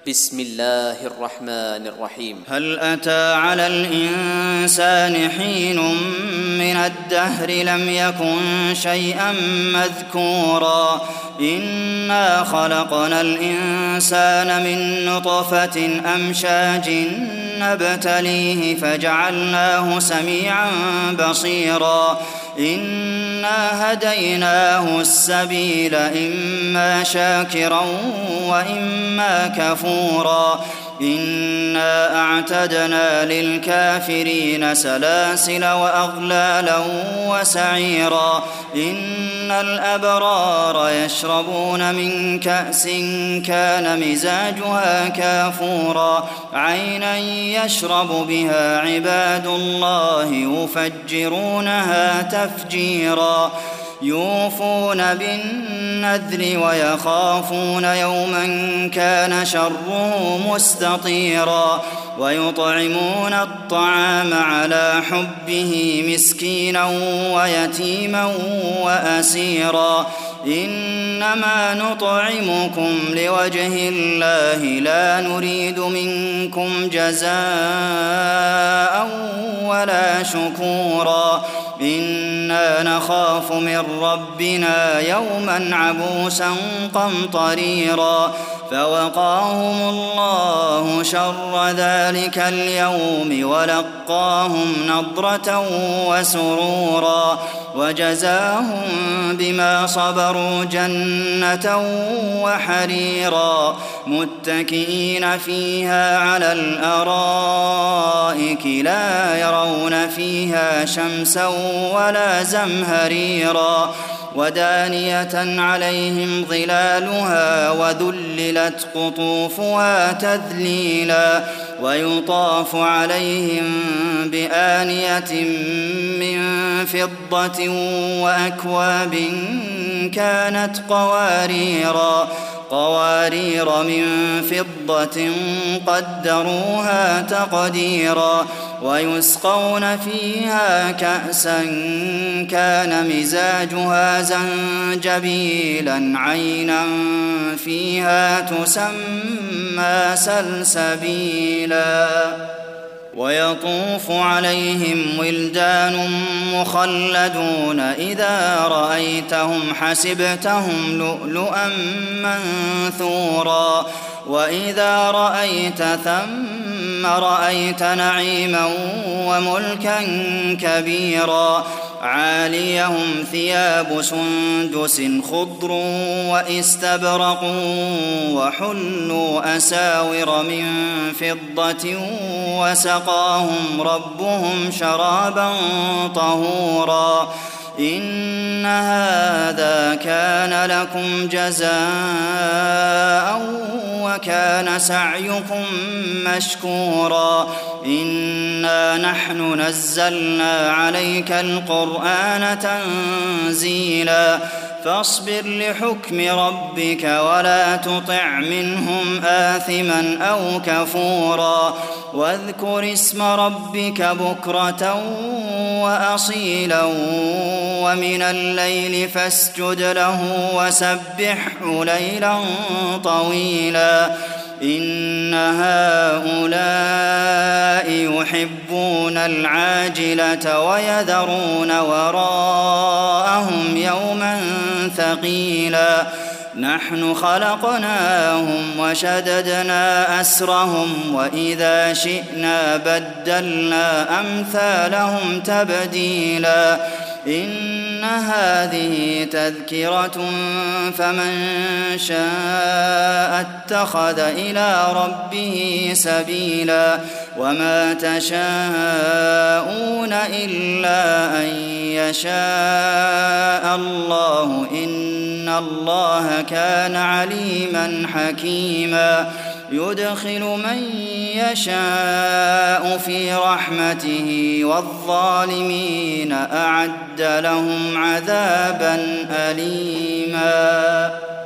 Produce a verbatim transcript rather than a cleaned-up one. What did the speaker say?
بسم الله الرحمن الرحيم. هل أتى على الإنسان حين من الدهر لم يكن شيئا مذكورا إنا خلقنا الإنسان من نطفة أمشاج نبتليه فجعلناه سميعا بصيرا إنا هديناه السبيل إما شاكرا وإما كفورا إنا أعتدنا للكافرين سلاسل وأغلالا وسعيرا إن الأبرار يشربون من كأس كان مزاجها كافورا عينا يشرب بها عباد الله يفجرونها تفجيرا يوفون بالنذر ويخافون يوما كان شره مستطيرا ويطعمون الطعام على حبه مسكينا ويتيما وأسيرا إنما نطعمكم لوجه الله لا نريد منكم جزاء ولا شكورا إنا نخاف من ربنا يوما عبوسا قمطريرا فوقاهم الله شر ذلك اليوم ولقاهم نضرة وسرورا وجزاهم بما صبروا جنة وحريرا متكئين فيها على الأرائك لا يرون فيها شمسا ولا زمهريرا ودانية عليهم ظلالها وذللت قطوفها تذليلا ويطاف عليهم بآنية من فضة وأكواب كانت قواريرا قوارير من فضة قدروها تقديرا ويسقون فيها كأسا كان مزاجها زنجبيلا عينا فيها تسمى سلسبيلا ويطوف عليهم ولدان مخلدون إذا رأيتهم حسبتهم لؤلؤا منثورا وإذا رأيت ثم رأيت نعيما وملكا كبيرا عاليهم ثياب سندس خضر واستبرق وحلوا أساور من فضة وسقاهم ربهم شرابا طهورا إن هذا كان لكم جزاء وكان سعيكم مشكورا إنا نحن نزلنا عليك القرآن تنزيلا فاصبر لحكم ربك ولا تطع منهم آثما أو كفورا واذكر اسم ربك بكرة وأصيلا ومن الليل فاسجد له وسبحه ليلا طويلا إن هؤلاء يحبون العاجلة ويذرون وراءهم يوما ثقيلا نحن خلقناهم وشددنا أسرهم وإذا شئنا بدلنا أمثالهم تبديلا إن هذه تذكرة فمن شاء اتخذ إلى ربه سبيلا وما تشاءون إلا أن يشاء الله إن الله كان عليما حكيما يدخل من يشاء في رحمته والظالمين أعد لهم عذابا أليما.